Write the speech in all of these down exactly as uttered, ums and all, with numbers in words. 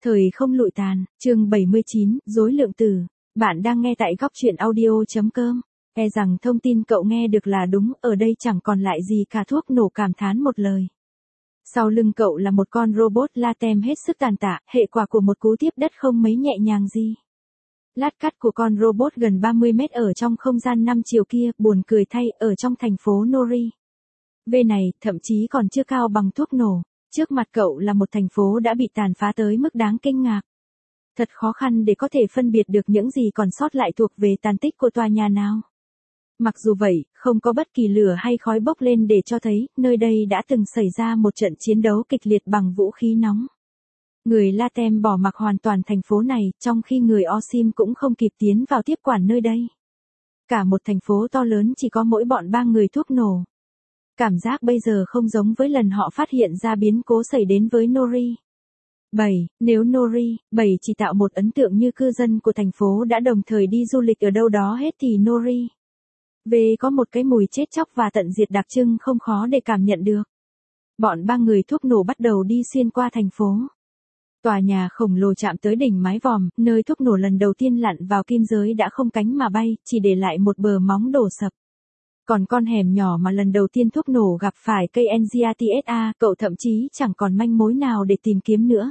Thời không lụi tàn, chương bảy mươi chín, rối lượng tử. Bạn đang nghe tại góc truyện audio.com. E rằng thông tin cậu nghe được là đúng, ở đây chẳng còn lại gì cả, thuốc nổ cảm thán một lời. Sau lưng cậu là một con robot Latem hết sức tàn tạ, hệ quả của một cú tiếp đất không mấy nhẹ nhàng gì. Lát cắt của con robot gần ba mươi mét ở trong không gian năm chiều kia, buồn cười thay, ở trong thành phố Nori. V này, thậm chí còn chưa cao bằng thuốc nổ. Trước mặt cậu là một thành phố đã bị tàn phá tới mức đáng kinh ngạc. Thật khó khăn để có thể phân biệt được những gì còn sót lại thuộc về tàn tích của tòa nhà nào. Mặc dù vậy, không có bất kỳ lửa hay khói bốc lên để cho thấy, nơi đây đã từng xảy ra một trận chiến đấu kịch liệt bằng vũ khí nóng. Người Latem bỏ mặc hoàn toàn thành phố này, trong khi người Osim cũng không kịp tiến vào tiếp quản nơi đây. Cả một thành phố to lớn chỉ có mỗi bọn ba người thuốc nổ. Cảm giác bây giờ không giống với lần họ phát hiện ra biến cố xảy đến với Nori. bảy. Nếu Nori, bảy chỉ tạo một ấn tượng như cư dân của thành phố đã đồng thời đi du lịch ở đâu đó hết thì Nori V có một cái mùi chết chóc và tận diệt đặc trưng không khó để cảm nhận được. Bọn ba người thuốc nổ bắt đầu đi xuyên qua thành phố. Tòa nhà khổng lồ chạm tới đỉnh mái vòm, nơi thuốc nổ lần đầu tiên lặn vào kim giới đã không cánh mà bay, chỉ để lại một bờ móng đổ sập. Còn con hẻm nhỏ mà lần đầu tiên thuốc nổ gặp phải cây en giê a tê ét a, cậu thậm chí chẳng còn manh mối nào để tìm kiếm nữa.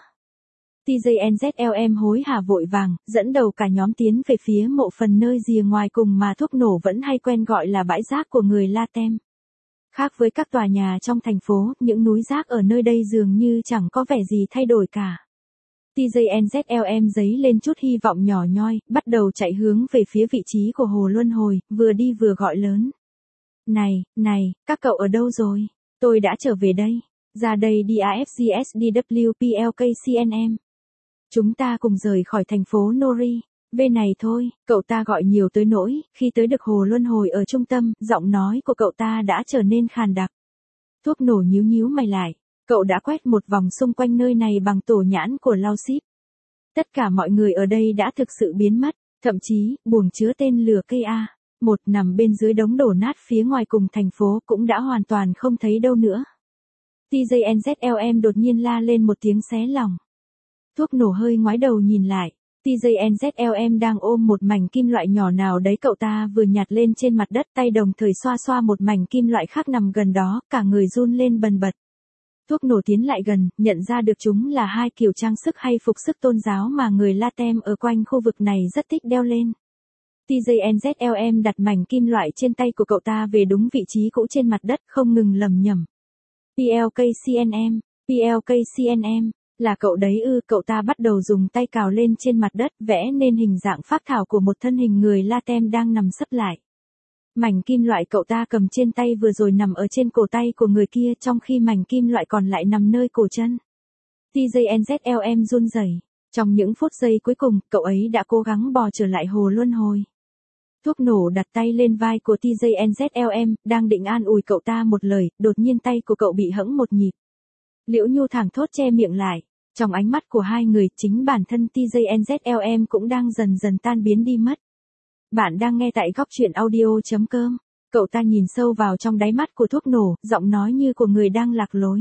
tê gi en dét lờ em hối hả vội vàng, dẫn đầu cả nhóm tiến về phía mộ phần nơi rìa ngoài cùng mà thuốc nổ vẫn hay quen gọi là bãi rác của người Latem. Khác với các tòa nhà trong thành phố, những núi rác ở nơi đây dường như chẳng có vẻ gì thay đổi cả. tê gi en dét lờ em dấy lên chút hy vọng nhỏ nhoi, bắt đầu chạy hướng về phía vị trí của hồ luân hồi, vừa đi vừa gọi lớn. Này, này, các cậu ở đâu rồi? Tôi đã trở về đây. Ra đây đi a ép giê ét đê vê pê lờ ca xê en em. Chúng ta cùng rời khỏi thành phố Nori. V này thôi, cậu ta gọi nhiều tới nỗi, khi tới được hồ luân hồi ở trung tâm, giọng nói của cậu ta đã trở nên khàn đặc. Thuốc nổ nhíu nhíu mày lại. Cậu đã quét một vòng xung quanh nơi này bằng tổ nhãn của Lao Ship. Tất cả mọi người ở đây đã thực sự biến mất, thậm chí, buồng chứa tên lửa ca a một nằm bên dưới đống đổ nát phía ngoài cùng thành phố cũng đã hoàn toàn không thấy đâu nữa. tê gi en dét lờ em đột nhiên la lên một tiếng xé lòng. Thuốc nổ hơi ngoái đầu nhìn lại, tê gi en dét lờ em đang ôm một mảnh kim loại nhỏ nào đấy cậu ta vừa nhặt lên trên mặt đất, tay đồng thời xoa xoa một mảnh kim loại khác nằm gần đó, cả người run lên bần bật. Thuốc nổ tiến lại gần, nhận ra được chúng là hai kiểu trang sức hay phục sức tôn giáo mà người Latem ở quanh khu vực này rất thích đeo lên. tê gi en dét lờ em đặt mảnh kim loại trên tay của cậu ta về đúng vị trí cũ trên mặt đất, không ngừng lẩm nhẩm. pê lờ ca xê en em, pê lờ ca xê en em, là cậu đấy ư? Cậu ta bắt đầu dùng tay cào lên trên mặt đất, vẽ nên hình dạng phác thảo của một thân hình người Latem đang nằm sấp lại. Mảnh kim loại cậu ta cầm trên tay vừa rồi nằm ở trên cổ tay của người kia, trong khi mảnh kim loại còn lại nằm nơi cổ chân. tê gi en dét lờ em run rẩy. Trong những phút giây cuối cùng, cậu ấy đã cố gắng bò trở lại hồ luân hồi. Thuốc nổ đặt tay lên vai của tê gi en dét lờ em, đang định an ủi cậu ta một lời, đột nhiên tay của cậu bị hẫng một nhịp. Liễu Nhu thẳng thốt che miệng lại. Trong ánh mắt của hai người, chính bản thân tê gi en dét lờ em cũng đang dần dần tan biến đi mất. Bạn đang nghe tại góc truyện audio.com. Cậu ta nhìn sâu vào trong đáy mắt của thuốc nổ, giọng nói như của người đang lạc lối.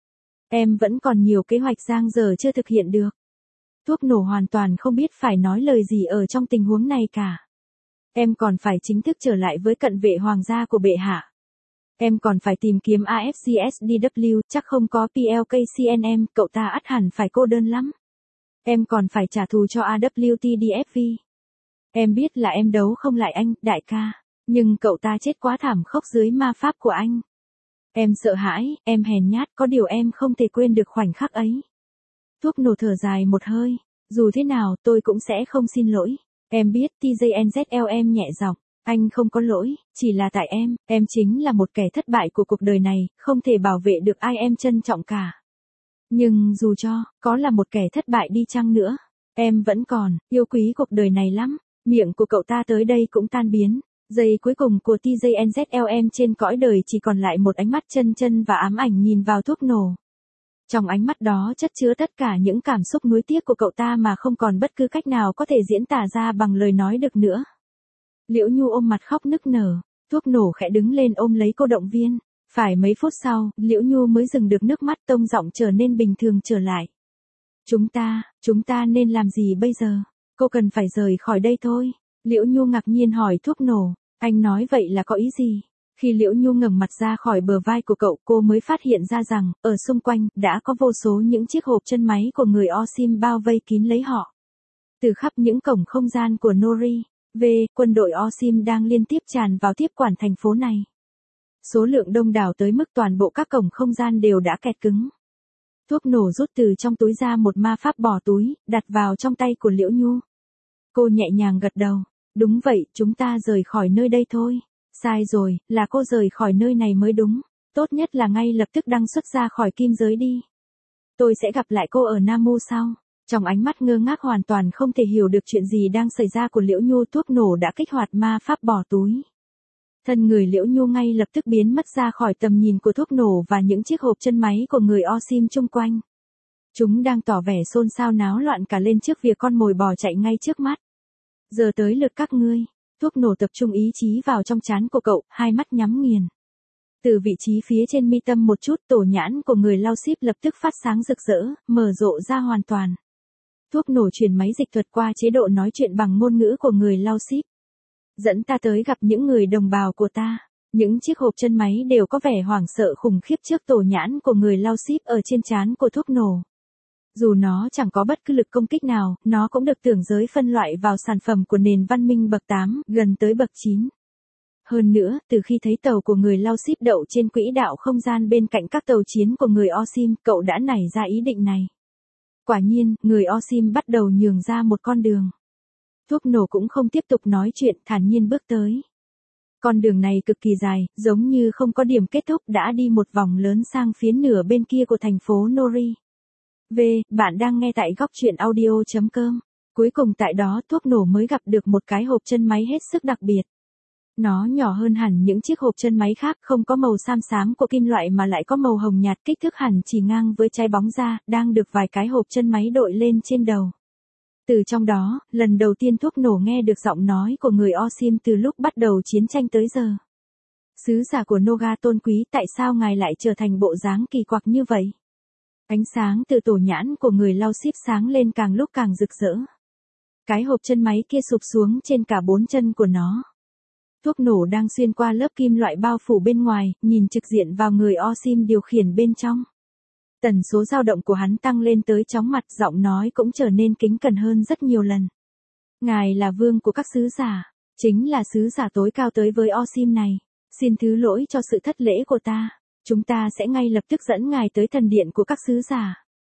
Em vẫn còn nhiều kế hoạch dang dở chưa thực hiện được. Thuốc nổ hoàn toàn không biết phải nói lời gì ở trong tình huống này cả. Em còn phải chính thức trở lại với cận vệ hoàng gia của bệ hạ. Em còn phải tìm kiếm a ép giê ét đê vê, chắc không có pê lờ ca xê en em, cậu ta ắt hẳn phải cô đơn lắm. Em còn phải trả thù cho a vê kép tê đê ép vê. Em biết là em đấu không lại anh, đại ca, nhưng cậu ta chết quá thảm khốc dưới ma pháp của anh. Em sợ hãi, em hèn nhát, có điều em không thể quên được khoảnh khắc ấy. Thuốc nổ thở dài một hơi, dù thế nào tôi cũng sẽ không xin lỗi. Em biết, tê gi en dét lờ em nhẹ giọng, anh không có lỗi, chỉ là tại em, em chính là một kẻ thất bại của cuộc đời này, không thể bảo vệ được ai em trân trọng cả. Nhưng dù cho, có là một kẻ thất bại đi chăng nữa, em vẫn còn, yêu quý cuộc đời này lắm. Miệng của cậu ta tới đây cũng tan biến. Giây cuối cùng của tê gi en dét lờ em trên cõi đời chỉ còn lại một ánh mắt chân chân và ám ảnh nhìn vào thuốc nổ. Trong ánh mắt đó chất chứa tất cả những cảm xúc nuối tiếc của cậu ta mà không còn bất cứ cách nào có thể diễn tả ra bằng lời nói được nữa. Liễu Nhu ôm mặt khóc nức nở. Thuốc nổ khẽ đứng lên ôm lấy cô động viên. Phải mấy phút sau, Liễu Nhu mới dừng được nước mắt, tông giọng trở nên bình thường trở lại. Chúng ta, chúng ta nên làm gì bây giờ? Cô cần phải rời khỏi đây thôi. Liễu Nhu ngạc nhiên hỏi thuốc nổ, anh nói vậy là có ý gì? Khi Liễu Nhu ngẩng mặt ra khỏi bờ vai của cậu, cô mới phát hiện ra rằng, ở xung quanh, đã có vô số những chiếc hộp chân máy của người Osim bao vây kín lấy họ. Từ khắp những cổng không gian của Nori, V, quân đội Osim đang liên tiếp tràn vào tiếp quản thành phố này. Số lượng đông đảo tới mức toàn bộ các cổng không gian đều đã kẹt cứng. Thuốc nổ rút từ trong túi ra một ma pháp bỏ túi, đặt vào trong tay của Liễu Nhu. Cô nhẹ nhàng gật đầu. Đúng vậy, chúng ta rời khỏi nơi đây thôi. Sai rồi, là cô rời khỏi nơi này mới đúng. Tốt nhất là ngay lập tức đăng xuất ra khỏi kim giới đi. Tôi sẽ gặp lại cô ở Nam Mu sau. Trong ánh mắt ngơ ngác hoàn toàn không thể hiểu được chuyện gì đang xảy ra của Liễu Nhu, thuốc nổ đã kích hoạt ma pháp bỏ túi. Thân người Liễu Nhu ngay lập tức biến mất ra khỏi tầm nhìn của thuốc nổ và những chiếc hộp chân máy của người Osim chung quanh. Chúng đang tỏ vẻ xôn xao náo loạn cả lên trước việc con mồi bỏ chạy ngay trước mắt. Giờ tới lượt các ngươi. Thuốc nổ tập trung ý chí vào trong trán của cậu, hai mắt nhắm nghiền. Từ vị trí phía trên mi tâm một chút, tổ nhãn của người Lao Ship lập tức phát sáng rực rỡ, mở rộ ra hoàn toàn. Thuốc nổ chuyển máy dịch thuật qua chế độ nói chuyện bằng ngôn ngữ của người Lao Ship. Dẫn ta tới gặp những người đồng bào của ta. Những chiếc hộp chân máy đều có vẻ hoảng sợ khủng khiếp trước tổ nhãn của người Lao Ship ở trên trán của thuốc nổ. Dù nó chẳng có bất cứ lực công kích nào, nó cũng được tưởng giới phân loại vào sản phẩm của nền văn minh bậc tám, gần tới bậc chín. Hơn nữa, từ khi thấy tàu của người Lao Ship đậu trên quỹ đạo không gian bên cạnh các tàu chiến của người Osim, cậu đã nảy ra ý định này. Quả nhiên, người Osim bắt đầu nhường ra một con đường. Thuốc nổ cũng không tiếp tục nói chuyện, thản nhiên bước tới. Con đường này cực kỳ dài, giống như không có điểm kết thúc, đã đi một vòng lớn sang phía nửa bên kia của thành phố Nori. V, bạn đang nghe tại góc truyện audio chấm com. Cuối cùng tại đó thuốc nổ mới gặp được một cái hộp chân máy hết sức đặc biệt. Nó nhỏ hơn hẳn những chiếc hộp chân máy khác, không có màu xám xám của kim loại mà lại có màu hồng nhạt, kích thước hẳn chỉ ngang với trái bóng da, đang được vài cái hộp chân máy đội lên trên đầu. Từ trong đó, lần đầu tiên thuốc nổ nghe được giọng nói của người Osim từ lúc bắt đầu chiến tranh tới giờ. Sứ giả của Noga tôn quý, tại sao ngài lại trở thành bộ dáng kỳ quặc như vậy? Ánh sáng từ tổ nhãn của người Lao Ship sáng lên càng lúc càng rực rỡ. Cái hộp chân máy kia sụp xuống trên cả bốn chân của nó. Thuốc nổ đang xuyên qua lớp kim loại bao phủ bên ngoài, nhìn trực diện vào người Osim điều khiển bên trong. Tần số dao động của hắn tăng lên tới chóng mặt, giọng nói cũng trở nên kính cẩn hơn rất nhiều lần. Ngài là vương của các sứ giả, chính là sứ giả tối cao tới với Osim này. Xin thứ lỗi cho sự thất lễ của ta. Chúng ta sẽ ngay lập tức dẫn ngài tới thần điện của các sứ giả.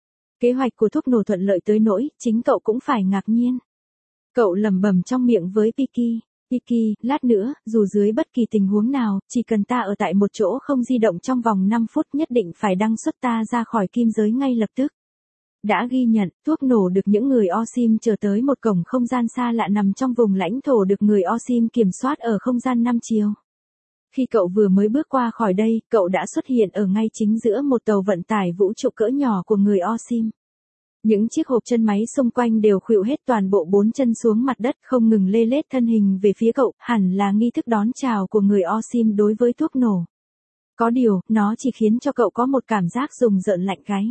Kế hoạch của thuốc nổ thuận lợi tới nỗi, chính cậu cũng phải ngạc nhiên. Cậu lẩm bẩm trong miệng với Piki. Piki, lát nữa, dù dưới bất kỳ tình huống nào, chỉ cần ta ở tại một chỗ không di động trong vòng năm phút, nhất định phải đăng xuất ta ra khỏi kim giới ngay lập tức. Đã ghi nhận, thuốc nổ được những người Osim chờ tới một cổng không gian xa lạ nằm trong vùng lãnh thổ được người Osim kiểm soát ở không gian năm chiều. Khi cậu vừa mới bước qua khỏi đây, cậu đã xuất hiện ở ngay chính giữa một tàu vận tải vũ trụ cỡ nhỏ của người Osim. Những chiếc hộp chân máy xung quanh đều khuỵu hết toàn bộ bốn chân xuống mặt đất, không ngừng lê lết thân hình về phía cậu, hẳn là nghi thức đón chào của người Osim đối với thuốc nổ. Có điều, nó chỉ khiến cho cậu có một cảm giác rùng rợn lạnh gáy.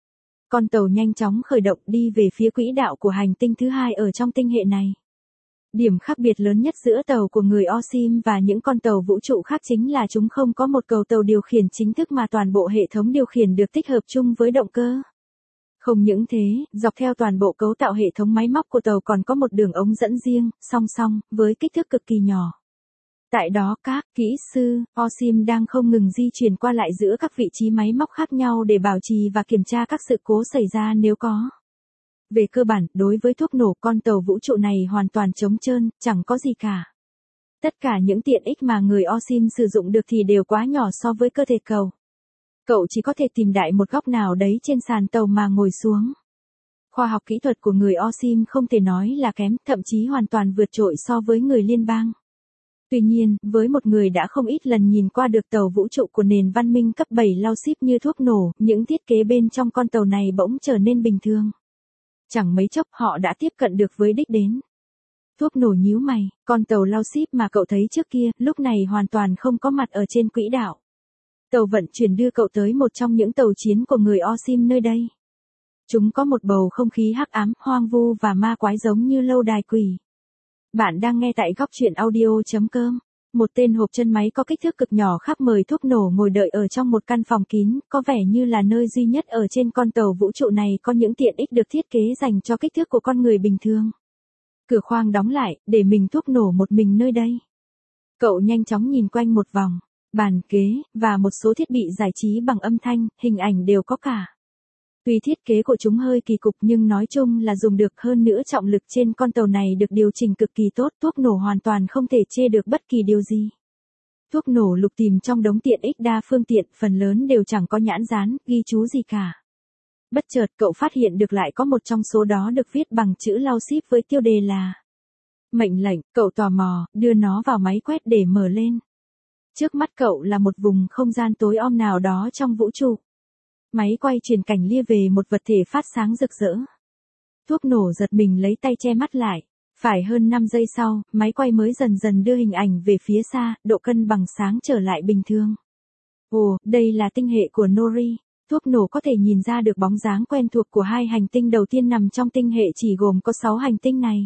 Con tàu nhanh chóng khởi động đi về phía quỹ đạo của hành tinh thứ hai ở trong tinh hệ này. Điểm khác biệt lớn nhất giữa tàu của người Osim và những con tàu vũ trụ khác chính là chúng không có một cầu tàu điều khiển chính thức mà toàn bộ hệ thống điều khiển được tích hợp chung với động cơ. Không những thế, dọc theo toàn bộ cấu tạo hệ thống máy móc của tàu còn có một đường ống dẫn riêng, song song, với kích thước cực kỳ nhỏ. Tại đó các kỹ sư Osim đang không ngừng di chuyển qua lại giữa các vị trí máy móc khác nhau để bảo trì và kiểm tra các sự cố xảy ra nếu có. Về cơ bản, đối với thuốc nổ, con tàu vũ trụ này hoàn toàn trống trơn, chẳng có gì cả. Tất cả những tiện ích mà người Osim sử dụng được thì đều quá nhỏ so với cơ thể cậu. Cậu chỉ có thể tìm đại một góc nào đấy trên sàn tàu mà ngồi xuống. Khoa học kỹ thuật của người Osim không thể nói là kém, thậm chí hoàn toàn vượt trội so với người liên bang. Tuy nhiên, với một người đã không ít lần nhìn qua được tàu vũ trụ của nền văn minh cấp bảy Lao Ship như thuốc nổ, những thiết kế bên trong con tàu này bỗng trở nên bình thường. Chẳng mấy chốc họ đã tiếp cận được với đích đến. Thuốc nổ nhíu mày, con tàu Lao Ship mà cậu thấy trước kia, lúc này hoàn toàn không có mặt ở trên quỹ đạo. Tàu vận chuyển đưa cậu tới một trong những tàu chiến của người Osim nơi đây. Chúng có một bầu không khí hắc ám, hoang vu và ma quái giống như lâu đài quỷ. Bạn đang nghe tại góc truyện audio.com. Một tên hộp chân máy có kích thước cực nhỏ khắp mời thuốc nổ ngồi đợi ở trong một căn phòng kín, có vẻ như là nơi duy nhất ở trên con tàu vũ trụ này có những tiện ích được thiết kế dành cho kích thước của con người bình thường. Cửa khoang đóng lại, để mình thuốc nổ một mình nơi đây. Cậu nhanh chóng nhìn quanh một vòng, bàn ghế, và một số thiết bị giải trí bằng âm thanh, hình ảnh đều có cả. Tuy thiết kế của chúng hơi kỳ cục nhưng nói chung là dùng được, hơn nữa trọng lực trên con tàu này được điều chỉnh cực kỳ tốt, thuốc nổ hoàn toàn không thể chê được bất kỳ điều gì. Thuốc nổ lục tìm trong đống tiện ích đa phương tiện, phần lớn đều chẳng có nhãn dán, ghi chú gì cả. Bất chợt cậu phát hiện được lại có một trong số đó được viết bằng chữ lao ship với tiêu đề là mệnh lệnh. Cậu tò mò, đưa nó vào máy quét để mở lên. Trước mắt cậu là một vùng không gian tối om nào đó trong vũ trụ. Máy quay truyền cảnh lia về một vật thể phát sáng rực rỡ. Thuốc nổ giật mình lấy tay che mắt lại. Phải hơn năm giây sau, máy quay mới dần dần đưa hình ảnh về phía xa, độ cân bằng sáng trở lại bình thường. Ồ, đây là tinh hệ của Nori. Thuốc nổ có thể nhìn ra được bóng dáng quen thuộc của hai hành tinh đầu tiên nằm trong tinh hệ chỉ gồm có sáu hành tinh này.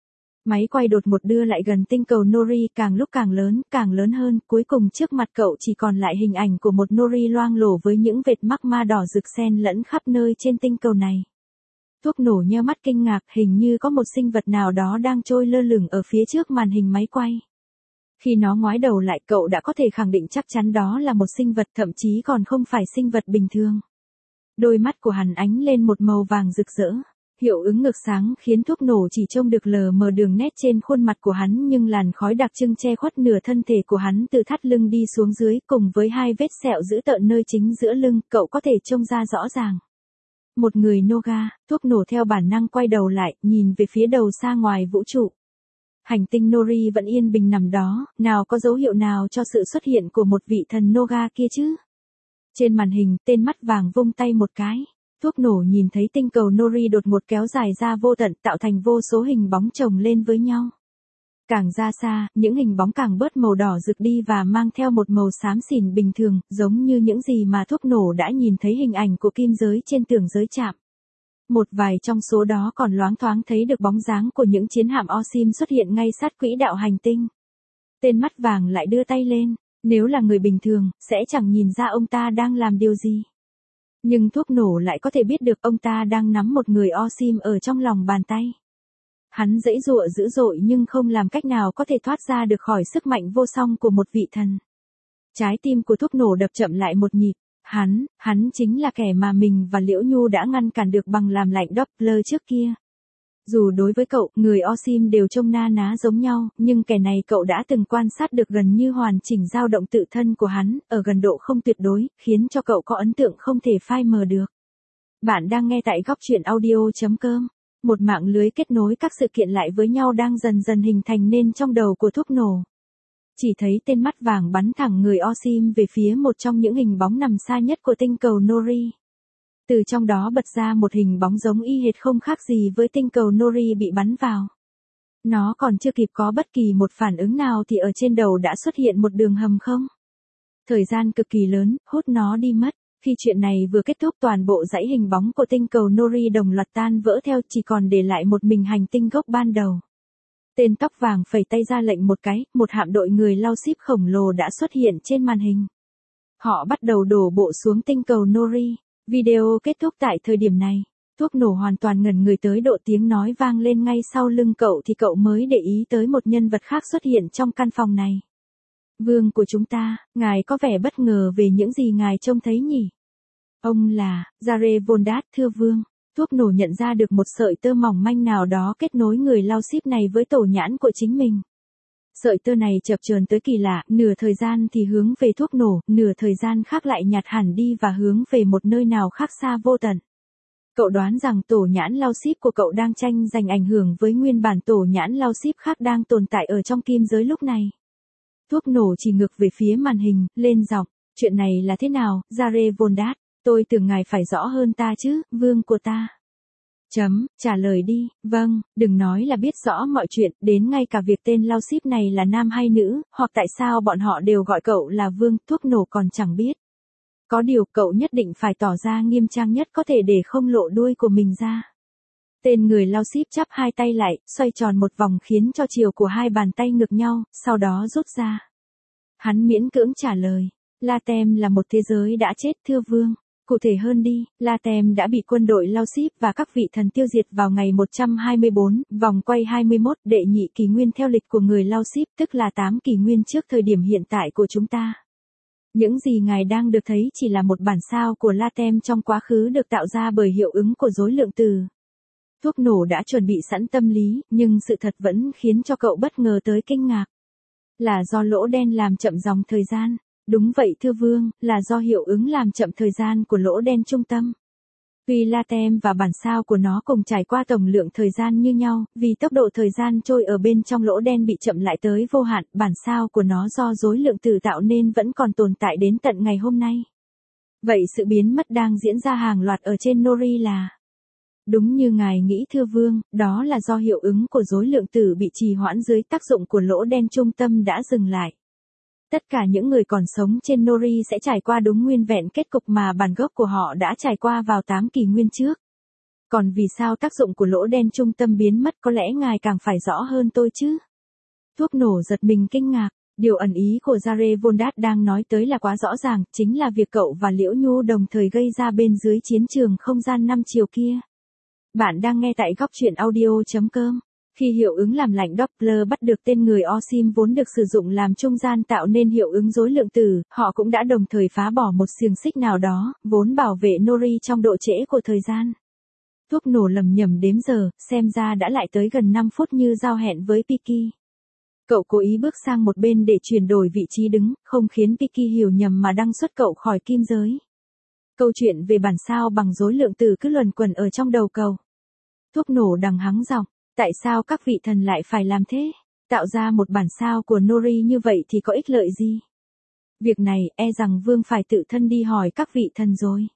Máy quay đột một đưa lại gần tinh cầu Nori, càng lúc càng lớn, càng lớn hơn, cuối cùng trước mặt cậu chỉ còn lại hình ảnh của một Nori loang lổ với những vệt magma đỏ rực xen lẫn khắp nơi trên tinh cầu này. Thuốc nổ nheo mắt kinh ngạc, hình như có một sinh vật nào đó đang trôi lơ lửng ở phía trước màn hình máy quay. Khi nó ngoái đầu lại, cậu đã có thể khẳng định chắc chắn đó là một sinh vật, thậm chí còn không phải sinh vật bình thường. Đôi mắt của hắn ánh lên một màu vàng rực rỡ. Hiệu ứng ngược sáng khiến thuốc nổ chỉ trông được lờ mờ đường nét trên khuôn mặt của hắn, nhưng làn khói đặc trưng che khuất nửa thân thể của hắn từ thắt lưng đi xuống dưới, cùng với hai vết sẹo dữ tợn nơi chính giữa lưng, cậu có thể trông ra rõ ràng. Một người Noga. Thuốc nổ theo bản năng quay đầu lại, nhìn về phía đầu xa ngoài vũ trụ. Hành tinh Nori vẫn yên bình nằm đó, nào có dấu hiệu nào cho sự xuất hiện của một vị thần Noga kia chứ? Trên màn hình, tên mắt vàng vung tay một cái. Thuốc nổ nhìn thấy tinh cầu Nori đột ngột kéo dài ra vô tận, tạo thành vô số hình bóng chồng lên với nhau. Càng ra xa, những hình bóng càng bớt màu đỏ rực đi và mang theo một màu xám xỉn bình thường, giống như những gì mà thuốc nổ đã nhìn thấy hình ảnh của kim giới trên tường giới trạm. Một vài trong số đó còn loáng thoáng thấy được bóng dáng của những chiến hạm Osim xuất hiện ngay sát quỹ đạo hành tinh. Tên mắt vàng lại đưa tay lên, nếu là người bình thường, sẽ chẳng nhìn ra ông ta đang làm điều gì. Nhưng thuốc nổ lại có thể biết được ông ta đang nắm một người Osim ở trong lòng bàn tay. Hắn giãy giụa dữ dội nhưng không làm cách nào có thể thoát ra được khỏi sức mạnh vô song của một vị thần. Trái tim của thuốc nổ đập chậm lại một nhịp. Hắn, hắn chính là kẻ mà mình và Liễu Nhu đã ngăn cản được bằng làm lạnh Doppler trước kia. Dù đối với cậu, người Osim đều trông na ná giống nhau, nhưng kẻ này cậu đã từng quan sát được gần như hoàn chỉnh dao động tự thân của hắn, ở gần độ không tuyệt đối, khiến cho cậu có ấn tượng không thể phai mờ được. Bạn đang nghe tại góc truyện audio.com. Một mạng lưới kết nối các sự kiện lại với nhau đang dần dần hình thành nên trong đầu của thuốc nổ. Chỉ thấy tên mắt vàng bắn thẳng người Osim về phía một trong những hình bóng nằm xa nhất của tinh cầu Nori. Từ trong đó bật ra một hình bóng giống y hệt không khác gì với tinh cầu Nori bị bắn vào. Nó còn chưa kịp có bất kỳ một phản ứng nào thì ở trên đầu đã xuất hiện một đường hầm không. Thời gian cực kỳ lớn, hút nó đi mất. Khi chuyện này vừa kết thúc, toàn bộ dãy hình bóng của tinh cầu Nori đồng loạt tan vỡ theo, chỉ còn để lại một mình hành tinh gốc ban đầu. Tên tóc vàng phẩy tay ra lệnh một cái, một hạm đội người lao ship khổng lồ đã xuất hiện trên màn hình. Họ bắt đầu đổ bộ xuống tinh cầu Nori. Video kết thúc tại thời điểm này. Thuốc nổ hoàn toàn ngẩn người tới độ tiếng nói vang lên ngay sau lưng cậu thì cậu mới để ý tới một nhân vật khác xuất hiện trong căn phòng này. Vương của chúng ta, ngài có vẻ bất ngờ về những gì ngài trông thấy nhỉ? Ông là, Jare Vondat, thưa vương. Thuốc nổ nhận ra được một sợi tơ mỏng manh nào đó kết nối người lao ship này với tổ nhãn của chính mình. Sợi tơ này chập chờn tới kỳ lạ, nửa thời gian thì hướng về thuốc nổ, nửa thời gian khác lại nhạt hẳn đi và hướng về một nơi nào khác xa vô tận. Cậu đoán rằng tổ nhãn lao ship của cậu đang tranh giành ảnh hưởng với nguyên bản tổ nhãn lao ship khác đang tồn tại ở trong kim giới lúc này. Thuốc nổ chỉ ngược về phía màn hình, lên giọng, chuyện này là thế nào, Jare Vondat? Tôi tưởng ngài phải rõ hơn ta chứ, vương của ta. Chấm, trả lời đi, vâng, đừng nói là biết rõ mọi chuyện, đến ngay cả việc tên lao ship này là nam hay nữ, hoặc tại sao bọn họ đều gọi cậu là vương, thuốc nổ còn chẳng biết. Có điều cậu nhất định phải tỏ ra nghiêm trang nhất có thể để không lộ đuôi của mình ra. Tên người lau ship chắp hai tay lại, xoay tròn một vòng khiến cho chiều của hai bàn tay ngược nhau, sau đó rút ra. Hắn miễn cưỡng trả lời, Latem là một thế giới đã chết thưa vương. Cụ thể hơn đi, Latem đã bị quân đội lau ship và các vị thần tiêu diệt vào ngày một trăm hai mươi bốn, vòng quay hai mươi mốt đệ nhị kỷ nguyên theo lịch của người lau ship, tức là tám kỷ nguyên trước thời điểm hiện tại của chúng ta. Những gì ngài đang được thấy chỉ là một bản sao của Latem trong quá khứ được tạo ra bởi hiệu ứng của rối lượng từ. Thuốc nổ đã chuẩn bị sẵn tâm lý, nhưng sự thật vẫn khiến cho cậu bất ngờ tới kinh ngạc. Là do lỗ đen làm chậm dòng thời gian. Đúng vậy thưa vương, là do hiệu ứng làm chậm thời gian của lỗ đen trung tâm. Tuy Latem và bản sao của nó cùng trải qua tổng lượng thời gian như nhau, vì tốc độ thời gian trôi ở bên trong lỗ đen bị chậm lại tới vô hạn, bản sao của nó do rối lượng từ tạo nên vẫn còn tồn tại đến tận ngày hôm nay. Vậy sự biến mất đang diễn ra hàng loạt ở trên Nori là... Đúng như ngài nghĩ thưa vương, đó là do hiệu ứng của rối lượng tử bị trì hoãn dưới tác dụng của lỗ đen trung tâm đã dừng lại. Tất cả những người còn sống trên Nori sẽ trải qua đúng nguyên vẹn kết cục mà bản gốc của họ đã trải qua vào tám kỷ nguyên trước. Còn vì sao tác dụng của lỗ đen trung tâm biến mất có lẽ ngài càng phải rõ hơn tôi chứ? Thuốc nổ giật mình kinh ngạc, điều ẩn ý của Jare Vondat đang nói tới là quá rõ ràng, chính là việc cậu và Liễu Nhu đồng thời gây ra bên dưới chiến trường không gian năm chiều kia. Bạn đang nghe tại góc truyện audio chấm com. Khi hiệu ứng làm lạnh Doppler bắt được tên người Osim vốn được sử dụng làm trung gian tạo nên hiệu ứng rối lượng tử, họ cũng đã đồng thời phá bỏ một xiềng xích nào đó, vốn bảo vệ Nori trong độ trễ của thời gian. Thuốc nổ lầm nhầm đếm giờ, xem ra đã lại tới gần năm phút như giao hẹn với Piki. Cậu cố ý bước sang một bên để chuyển đổi vị trí đứng, không khiến Piki hiểu nhầm mà đăng xuất cậu khỏi kim giới. Câu chuyện về bản sao bằng rối lượng tử cứ luẩn quẩn ở trong đầu cậu. Thuốc nổ đằng hắng giọng. Tại sao các vị thần lại phải làm thế? Tạo ra một bản sao của Nori như vậy thì có ích lợi gì? Việc này e rằng vương phải tự thân đi hỏi các vị thần rồi.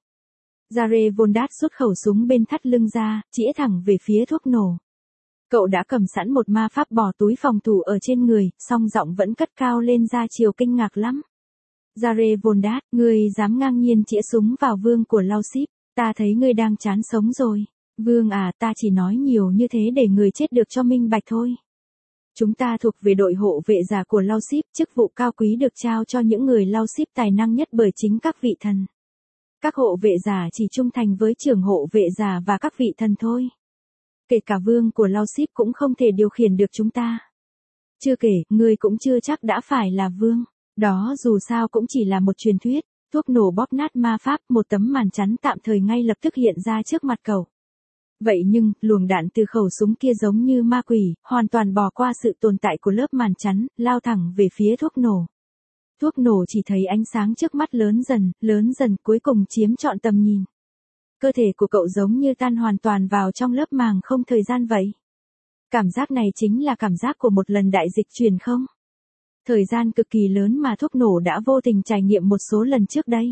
Jare Vondat rút khẩu súng bên thắt lưng ra, chĩa thẳng về phía thuốc nổ. Cậu đã cầm sẵn một ma pháp bỏ túi phòng thủ ở trên người, song giọng vẫn cất cao lên ra chiều kinh ngạc lắm. Jare Vondat, ngươi dám ngang nhiên chĩa súng vào vương của lau ship, ta thấy ngươi đang chán sống rồi. Vương à, ta chỉ nói nhiều như thế để người chết được cho minh bạch thôi. Chúng ta thuộc về đội hộ vệ giả của lau ship, chức vụ cao quý được trao cho những người lau ship tài năng nhất bởi chính các vị thần. Các hộ vệ giả chỉ trung thành với trưởng hộ vệ giả và các vị thần thôi. Kể cả vương của lau ship cũng không thể điều khiển được chúng ta. Chưa kể, người cũng chưa chắc đã phải là vương. Đó dù sao cũng chỉ là một truyền thuyết. Thuốc nổ bóp nát ma pháp, một tấm màn chắn tạm thời ngay lập tức hiện ra trước mặt cậu. Vậy nhưng, luồng đạn từ khẩu súng kia giống như ma quỷ, hoàn toàn bỏ qua sự tồn tại của lớp màn chắn, lao thẳng về phía thuốc nổ. Thuốc nổ chỉ thấy ánh sáng trước mắt lớn dần, lớn dần cuối cùng chiếm trọn tầm nhìn. Cơ thể của cậu giống như tan hoàn toàn vào trong lớp màng không thời gian vậy. Cảm giác này chính là cảm giác của một lần đại dịch truyền không? Thời gian cực kỳ lớn mà thuốc nổ đã vô tình trải nghiệm một số lần trước đây.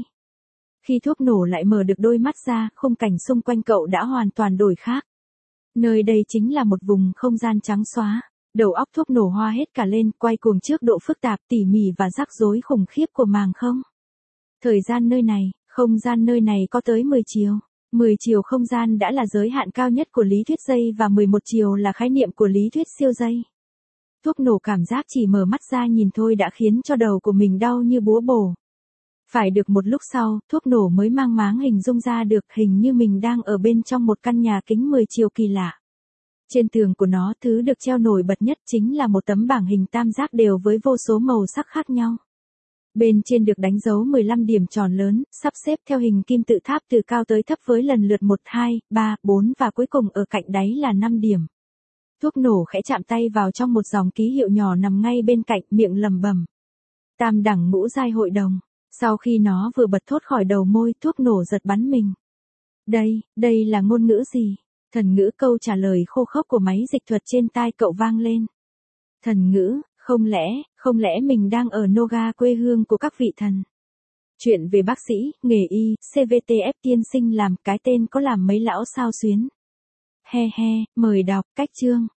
Khi thuốc nổ lại mở được đôi mắt ra, khung cảnh xung quanh cậu đã hoàn toàn đổi khác. Nơi đây chính là một vùng không gian trắng xóa. Đầu óc thuốc nổ hoa hết cả lên, quay cuồng trước độ phức tạp tỉ mỉ và rắc rối khủng khiếp của màng không. Thời gian nơi này, không gian nơi này có tới mười chiều. mười chiều không gian đã là giới hạn cao nhất của lý thuyết dây và mười một chiều là khái niệm của lý thuyết siêu dây. Thuốc nổ cảm giác chỉ mở mắt ra nhìn thôi đã khiến cho đầu của mình đau như búa bổ. Phải được một lúc sau, thuốc nổ mới mang máng hình dung ra được hình như mình đang ở bên trong một căn nhà kính mười chiều kỳ lạ. Trên tường của nó, thứ được treo nổi bật nhất chính là một tấm bảng hình tam giác đều với vô số màu sắc khác nhau. Bên trên được đánh dấu mười lăm điểm tròn lớn, sắp xếp theo hình kim tự tháp từ cao tới thấp với lần lượt một, hai, ba, bốn và cuối cùng ở cạnh đáy là năm điểm. Thuốc nổ khẽ chạm tay vào trong một dòng ký hiệu nhỏ nằm ngay bên cạnh, miệng lẩm bẩm. Tam đẳng ngũ giai hội đồng. Sau khi nó vừa bật thốt khỏi đầu môi, thuốc nổ giật bắn mình. Đây, đây là ngôn ngữ gì? Thần ngữ, câu trả lời khô khốc của máy dịch thuật trên tai cậu vang lên. Thần ngữ, không lẽ, không lẽ mình đang ở Noga quê hương của các vị thần? Chuyện về bác sĩ, nghề y, xê vê tê ép tiên sinh làm cái tên có làm mấy lão sao xuyến. He he, mời đọc, cách chương.